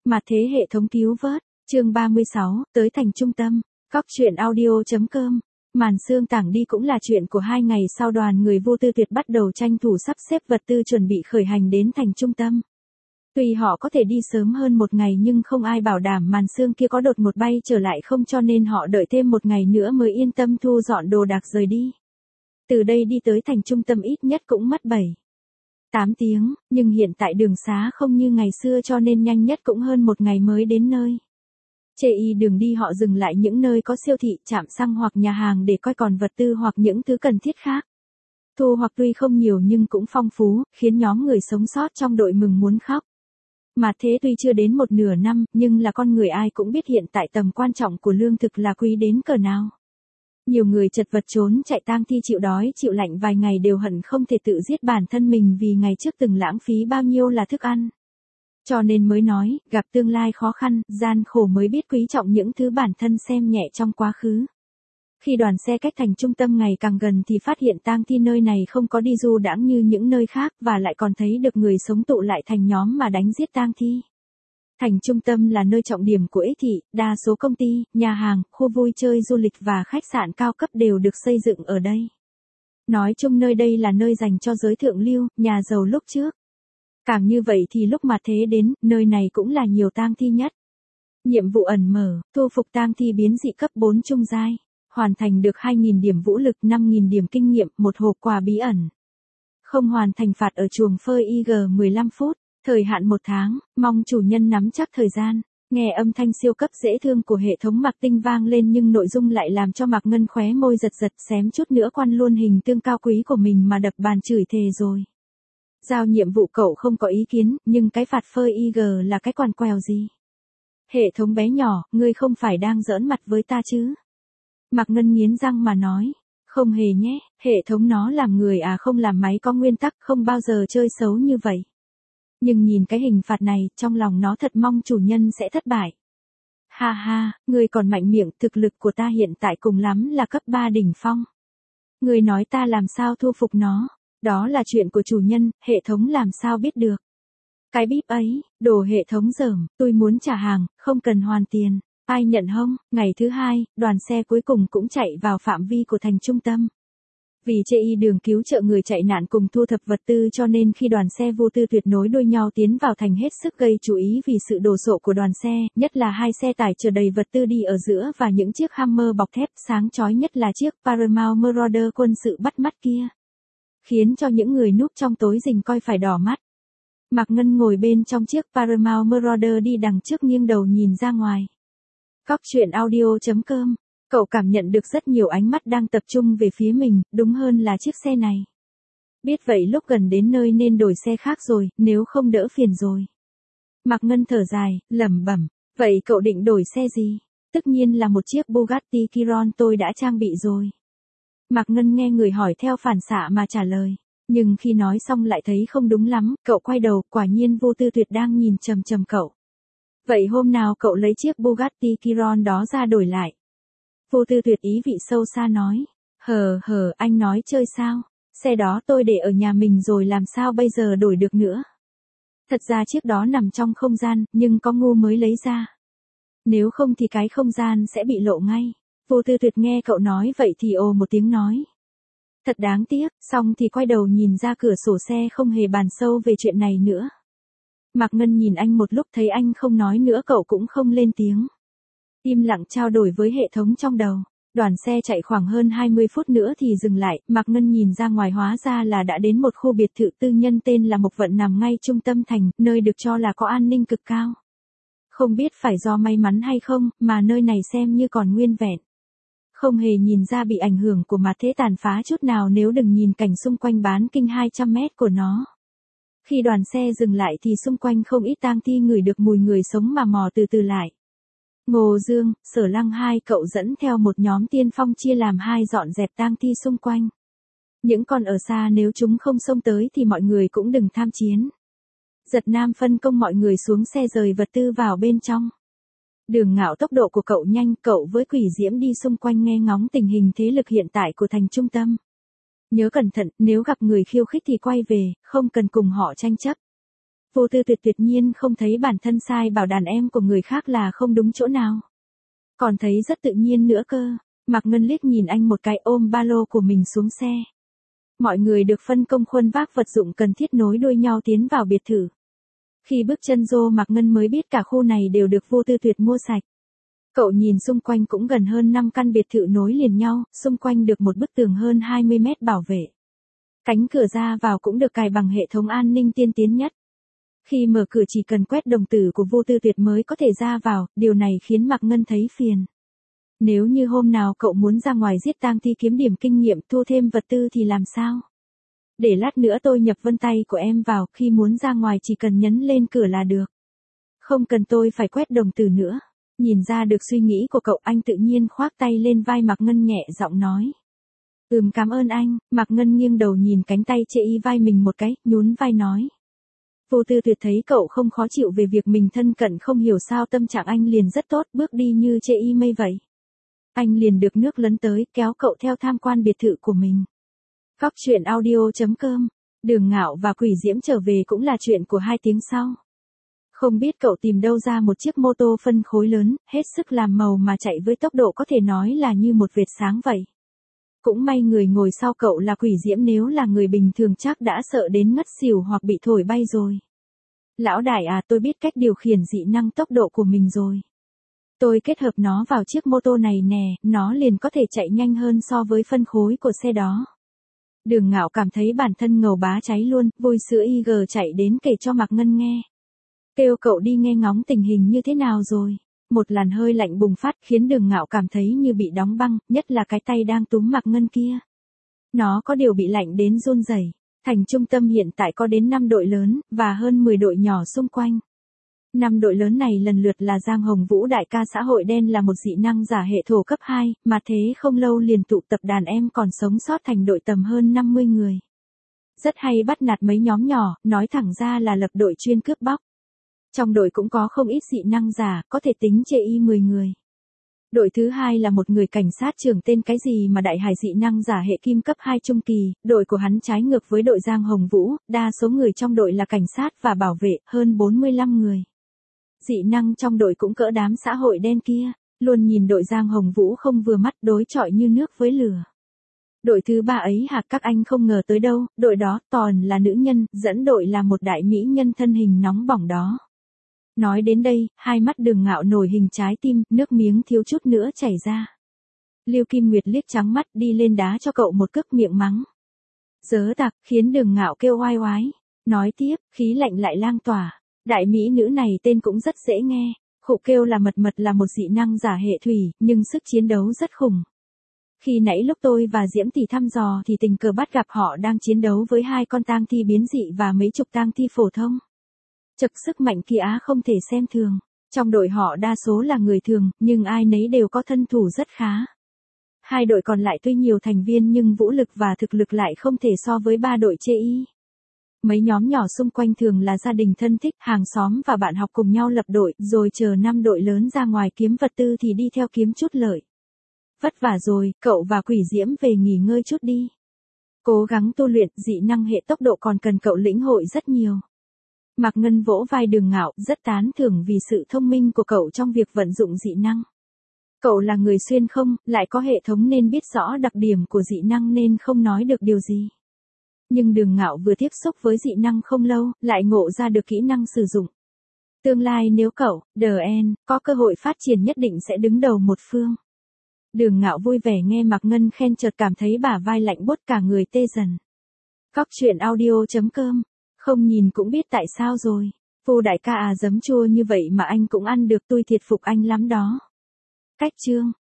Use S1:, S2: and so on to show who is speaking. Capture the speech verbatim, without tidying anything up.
S1: Mà thế hệ thống cứu vớt, chương ba mươi sáu, tới thành trung tâm, cóc truyện audio.com. Màn sương tảng đi cũng là chuyện của hai ngày sau đoàn người Vô Tư Tuyệt bắt đầu tranh thủ sắp xếp vật tư chuẩn bị khởi hành đến thành trung tâm. Tuy họ có thể đi sớm hơn một ngày nhưng không ai bảo đảm màn sương kia có đột một bay trở lại không, cho nên họ đợi thêm một ngày nữa mới yên tâm thu dọn đồ đạc rời đi. Từ đây đi tới thành trung tâm ít nhất cũng mất bảy, tám tiếng, nhưng hiện tại đường xá không như ngày xưa cho nên nhanh nhất cũng hơn một ngày mới đến nơi. Chê y đường đi họ dừng lại những nơi có siêu thị, trạm xăng hoặc nhà hàng để coi còn vật tư hoặc những thứ cần thiết khác. Thu hoạch tuy không nhiều nhưng cũng phong phú, khiến nhóm người sống sót trong đội mừng muốn khóc. Mà thế tuy chưa đến một nửa năm, nhưng là con người ai cũng biết hiện tại tầm quan trọng của lương thực là quý đến cỡ nào. Nhiều người chật vật trốn chạy tang thi chịu đói chịu lạnh vài ngày đều hận không thể tự giết bản thân mình vì ngày trước từng lãng phí bao nhiêu là thức ăn. Cho nên mới nói, gặp tương lai khó khăn, gian khổ mới biết quý trọng những thứ bản thân xem nhẹ trong quá khứ. Khi đoàn xe cách thành trung tâm ngày càng gần thì phát hiện tang thi nơi này không có đi du đãng như những nơi khác và lại còn thấy được người sống tụ lại thành nhóm mà đánh giết tang thi. Thành trung tâm là nơi trọng điểm của ích thị, đa số công ty, nhà hàng, khu vui chơi du lịch và khách sạn cao cấp đều được xây dựng ở đây. Nói chung nơi đây là nơi dành cho giới thượng lưu, nhà giàu lúc trước. Càng như vậy thì lúc mà thế đến, nơi này cũng là nhiều tang thi nhất. Nhiệm vụ ẩn mở, thu phục tang thi biến dị cấp bốn trung giai, hoàn thành được hai nghìn điểm vũ lực, năm nghìn điểm kinh nghiệm, một hộp quà bí ẩn. Không hoàn thành phạt ở chuồng phơi i giê mười lăm phút, thời hạn một tháng, mong chủ nhân nắm chắc thời gian. Nghe âm thanh siêu cấp dễ thương của hệ thống Mạc Tinh vang lên nhưng nội dung lại làm cho Mạc Ngân khóe môi giật giật, xém chút nữa quan luôn hình tương cao quý của mình mà đập bàn chửi thề rồi. Giao nhiệm vụ cậu không có ý kiến, nhưng cái phạt phơi i giê là cái quằn quèo gì? Hệ thống bé nhỏ, ngươi không phải đang giỡn mặt với ta chứ? Mạc Ngân nghiến răng mà nói. Không hề nhé, hệ thống nó làm người à không làm máy có nguyên tắc, không bao giờ chơi xấu như vậy. Nhưng nhìn cái hình phạt này, trong lòng nó thật mong chủ nhân sẽ thất bại. Ha ha, ngươi còn mạnh miệng, thực lực của ta hiện tại cùng lắm là cấp ba đỉnh phong. Ngươi nói ta làm sao thu phục nó? Đó là chuyện của chủ nhân, hệ thống làm sao biết được. Cái bíp ấy, đồ hệ thống dởm, tôi muốn trả hàng, không cần hoàn tiền. Ai nhận hông? Ngày thứ hai, đoàn xe cuối cùng cũng chạy vào phạm vi của thành trung tâm. Vì chê y đường cứu trợ người chạy nạn cùng thu thập vật tư cho nên khi đoàn xe Vô Tư Tuyệt nối đuôi nhau tiến vào thành hết sức gây chú ý vì sự đồ sộ của đoàn xe, nhất là hai xe tải chở đầy vật tư đi ở giữa và những chiếc Hammer bọc thép, sáng chói nhất là chiếc Paramount Marauder quân sự bắt mắt kia. Khiến cho những người núp trong tối rình coi phải đỏ mắt. Mạc Ngân ngồi bên trong chiếc Paramount Marauder đi đằng trước nghiêng đầu nhìn ra ngoài. cóc truyện audio.com. Cậu cảm nhận được rất nhiều ánh mắt đang tập trung về phía mình, đúng hơn là chiếc xe này. Biết vậy lúc gần đến nơi nên đổi xe khác rồi, nếu không đỡ phiền rồi. Mạc Ngân thở dài, lẩm bẩm, vậy cậu định đổi xe gì? Tất nhiên là một chiếc Bugatti Chiron tôi đã trang bị rồi. Mạc Ngân nghe người hỏi theo phản xạ mà trả lời. Nhưng khi nói xong lại thấy không đúng lắm, cậu quay đầu, quả nhiên Vô Tư Tuyệt đang nhìn chằm chằm cậu. Vậy hôm nào cậu lấy chiếc Bugatti Chiron đó ra đổi lại. Vô Tư Tuyệt ý vị sâu xa nói. Hờ hờ, anh nói chơi sao? Xe đó tôi để ở nhà mình rồi làm sao bây giờ đổi được nữa? Thật ra chiếc đó nằm trong không gian, nhưng có ngu mới lấy ra. Nếu không thì cái không gian sẽ bị lộ ngay. Vô Tư Tuyệt nghe cậu nói vậy thì ồ một tiếng nói. Thật đáng tiếc, xong thì quay đầu nhìn ra cửa sổ xe không hề bàn sâu về chuyện này nữa. Mạc Ngân nhìn anh một lúc thấy anh không nói nữa cậu cũng không lên tiếng. Im lặng trao đổi với hệ thống trong đầu. Đoàn xe chạy khoảng hơn hai mươi phút nữa thì dừng lại, Mạc Ngân nhìn ra ngoài hóa ra là đã đến một khu biệt thự tư nhân tên là Mộc Vận nằm ngay trung tâm thành, nơi được cho là có an ninh cực cao. Không biết phải do may mắn hay không, mà nơi này xem như còn nguyên vẹn. Không hề nhìn ra bị ảnh hưởng của mặt thế tàn phá chút nào nếu đừng nhìn cảnh xung quanh bán kinh hai trăm mét của nó. Khi đoàn xe dừng lại thì xung quanh không ít tang thi ngửi được mùi người sống mà mò từ từ lại. Ngô Dương, Sở Lăng hai cậu dẫn theo một nhóm tiên phong chia làm hai dọn dẹp tang thi xung quanh. Những con ở xa nếu chúng không xông tới thì mọi người cũng đừng tham chiến. Giật Nam phân công mọi người xuống xe rời vật tư vào bên trong. Đường Ngạo tốc độ của cậu nhanh, cậu với Quỷ Diễm đi xung quanh nghe ngóng tình hình thế lực hiện tại của thành trung tâm. Nhớ cẩn thận, nếu gặp người khiêu khích thì quay về, không cần cùng họ tranh chấp. Vô Tư Tuyệt tuyệt nhiên không thấy bản thân sai bảo đàn em của người khác là không đúng chỗ nào. Còn thấy rất tự nhiên nữa cơ. Mạc Ngân liếc nhìn anh một cái ôm ba lô của mình xuống xe. Mọi người được phân công khuân vác vật dụng cần thiết nối đuôi nhau tiến vào biệt thự. Khi bước chân vô Mạc Ngân mới biết cả khu này đều được Vô Tư Tuyệt mua sạch. Cậu nhìn xung quanh cũng gần hơn năm căn biệt thự nối liền nhau, xung quanh được một bức tường hơn hai mươi mét bảo vệ. Cánh cửa ra vào cũng được cài bằng hệ thống an ninh tiên tiến nhất. Khi mở cửa chỉ cần quét đồng tử của Vô Tư Tuyệt mới có thể ra vào, điều này khiến Mạc Ngân thấy phiền. Nếu như hôm nào cậu muốn ra ngoài giết tang thi kiếm điểm kinh nghiệm thu thêm vật tư thì làm sao? Để lát nữa tôi nhập vân tay của em vào, khi muốn ra ngoài chỉ cần nhấn lên cửa là được. Không cần tôi phải quét đồng tử nữa. Nhìn ra được suy nghĩ của cậu, anh tự nhiên khoác tay lên vai Mạc Ngân nhẹ giọng nói. Ừm, cảm ơn anh. Mạc Ngân nghiêng đầu nhìn cánh tay chê y vai mình một cái, nhún vai nói. Vô Tư Tuyệt thấy cậu không khó chịu về việc mình thân cận, không hiểu sao tâm trạng anh liền rất tốt, bước đi như chê y mây vậy. Anh liền được nước lấn tới, kéo cậu theo tham quan biệt thự của mình. Góc truyện audio chấm com. Đường Ngạo và Quỷ Diễm trở về cũng là chuyện của hai tiếng sau. Không biết cậu tìm đâu ra một chiếc mô tô phân khối lớn, hết sức làm màu mà chạy với tốc độ có thể nói là như một vệt sáng vậy. Cũng may người ngồi sau cậu là Quỷ Diễm, nếu là người bình thường chắc đã sợ đến ngất xỉu hoặc bị thổi bay rồi. Lão đại à, tôi biết cách điều khiển dị năng tốc độ của mình rồi. Tôi kết hợp nó vào chiếc mô tô này nè, nó liền có thể chạy nhanh hơn so với phân khối của xe đó. Đường Ngạo cảm thấy bản thân ngầu bá cháy luôn, vui sữa i giê chạy đến kể cho Mạc Ngân nghe. Kêu cậu đi nghe ngóng tình hình như thế nào rồi. Một làn hơi lạnh bùng phát khiến Đường Ngạo cảm thấy như bị đóng băng, nhất là cái tay đang túm Mạc Ngân kia. Nó có điều bị lạnh đến run rẩy. Thành trung tâm hiện tại có đến năm đội lớn, và hơn mười đội nhỏ xung quanh. Năm đội lớn này lần lượt là Giang Hồng Vũ đại ca xã hội đen là một dị năng giả hệ thổ cấp hai, mà thế không lâu liền tụ tập đàn em còn sống sót thành đội tầm hơn năm mươi người. Rất hay bắt nạt mấy nhóm nhỏ, nói thẳng ra là lập đội chuyên cướp bóc. Trong đội cũng có không ít dị năng giả, có thể tính chê y mười người. Đội thứ hai là một người cảnh sát trưởng tên cái gì mà đại hải dị năng giả hệ kim cấp hai trung kỳ, đội của hắn trái ngược với đội Giang Hồng Vũ, đa số người trong đội là cảnh sát và bảo vệ, hơn bốn mươi lăm người. Dị năng trong đội cũng cỡ đám xã hội đen kia, luôn nhìn đội Giang Hồng Vũ không vừa mắt, đối chọi như nước với lửa. Đội thứ ba ấy hả, các anh không ngờ tới đâu, đội đó toàn là nữ nhân, dẫn đội là một đại mỹ nhân thân hình nóng bỏng đó. Nói đến đây, hai mắt Đường Ngạo nổi hình trái tim, nước miếng thiếu chút nữa chảy ra. Lưu Kim Nguyệt liếc trắng mắt đi lên đá cho cậu một cước, miệng mắng. Dớ tặc, khiến Đường Ngạo kêu oai oái. Nói tiếp, khí lạnh lại lang tỏa. Đại mỹ nữ này tên cũng rất dễ nghe. Khụ kêu là Mật Mật là một dị năng giả hệ thủy, nhưng sức chiến đấu rất khủng. Khi nãy lúc tôi và Diễm Tỷ thăm dò thì tình cờ bắt gặp họ đang chiến đấu với hai con tang thi biến dị và mấy chục tang thi phổ thông. Chật, sức mạnh kia á không thể xem thường. Trong đội họ đa số là người thường, nhưng ai nấy đều có thân thủ rất khá. Hai đội còn lại tuy nhiều thành viên nhưng vũ lực và thực lực lại không thể so với ba đội chê y. Mấy nhóm nhỏ xung quanh thường là gia đình thân thích, hàng xóm và bạn học cùng nhau lập đội, rồi chờ năm đội lớn ra ngoài kiếm vật tư thì đi theo kiếm chút lợi. Vất vả rồi, cậu và Quỷ Diễm về nghỉ ngơi chút đi. Cố gắng tu luyện, dị năng hệ tốc độ còn cần cậu lĩnh hội rất nhiều. Mạc Ngân vỗ vai Đường Ngạo, rất tán thưởng vì sự thông minh của cậu trong việc vận dụng dị năng. Cậu là người xuyên không, lại có hệ thống nên biết rõ đặc điểm của dị năng nên không nói được điều gì. Nhưng Đường Ngạo vừa tiếp xúc với dị năng không lâu, lại ngộ ra được kỹ năng sử dụng. Tương lai nếu cậu, đờ en, có cơ hội phát triển nhất định sẽ đứng đầu một phương. Đường Ngạo vui vẻ nghe Mạc Ngân khen, chợt cảm thấy bả vai lạnh buốt cả người tê dần. Góc truyện audio chấm com. Không nhìn cũng biết tại sao rồi. Vô đại ca à, giấm chua như vậy mà anh cũng ăn được, tôi thiệt phục anh lắm đó. Cách chương.